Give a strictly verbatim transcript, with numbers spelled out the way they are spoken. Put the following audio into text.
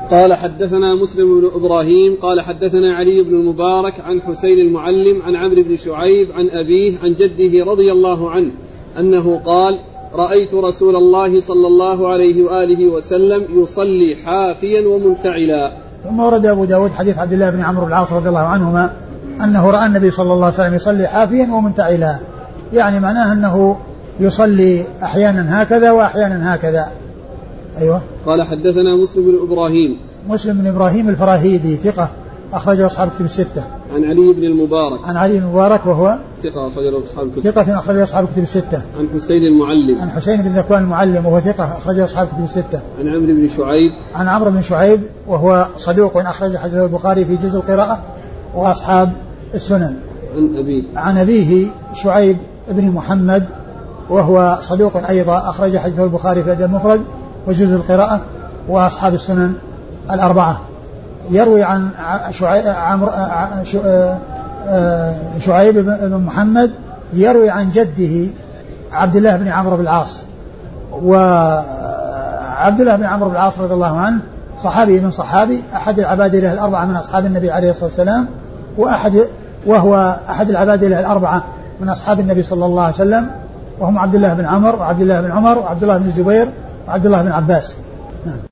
قال حدثنا مسلم بن إبراهيم قال حدثنا علي بن المبارك عن حسين المعلم عن عمرو بن شعيب عن أبيه عن جده رضي الله عنه أنه قال رأيت رسول الله صلى الله عليه وآله وسلم يصلي حافيا ومنتعلا. ثم ورد أبو داود حديث عبد الله بن عمرو بن العاص رضي الله عنهما أنه رأى النبي صلى الله عليه وسلم يصلي حافيا ومنتعلا، يعني معناه أنه يصلي أحيانا هكذا وأحيانا هكذا. أيوة. قال حدثنا مسلم بن إبراهيم مسلم بن إبراهيم الفراهيدي ثقة أخرجه أصحاب كتب الستة. عن علي بن المبارك عن علي بن المبارك وهو ثقة أخرجه أصحاب كتب ثقة أخرجه أصحاب كتب الستة. عن حسين المعلم عن حسين بن ذكوان المعلم وهو ثقة أخرجه أصحاب كتب الستة. عن عمرو بن شعيب عن عمرو بن شعيب وهو صدوق أخرج حديث البخاري في جزء القراءة وأصحاب السنن. عن أبيه عن أبيه شعيب بن محمد وهو صدوق أيضا أخرج حديث البخاري في الأدب المفرد وجزء القراءة وأصحاب السنن الأربعة. يروي عن شعيب بن محمد يروي عن جده عبد الله بن عمرو بن العاص، وعبد الله بن عمرو بن العاص رضي الله عنه صحابي من صحابي أحد العبادلة الأربعة من أصحاب النبي عليه الصلاة والسلام، وأحد وهو أحد العبادلة الأربعة من أصحاب النبي صلى الله عليه وسلم، وهم عبد الله بن عمرو وعبد الله بن عمر وعبد الله بن الزبير وعبد الله بن عباس.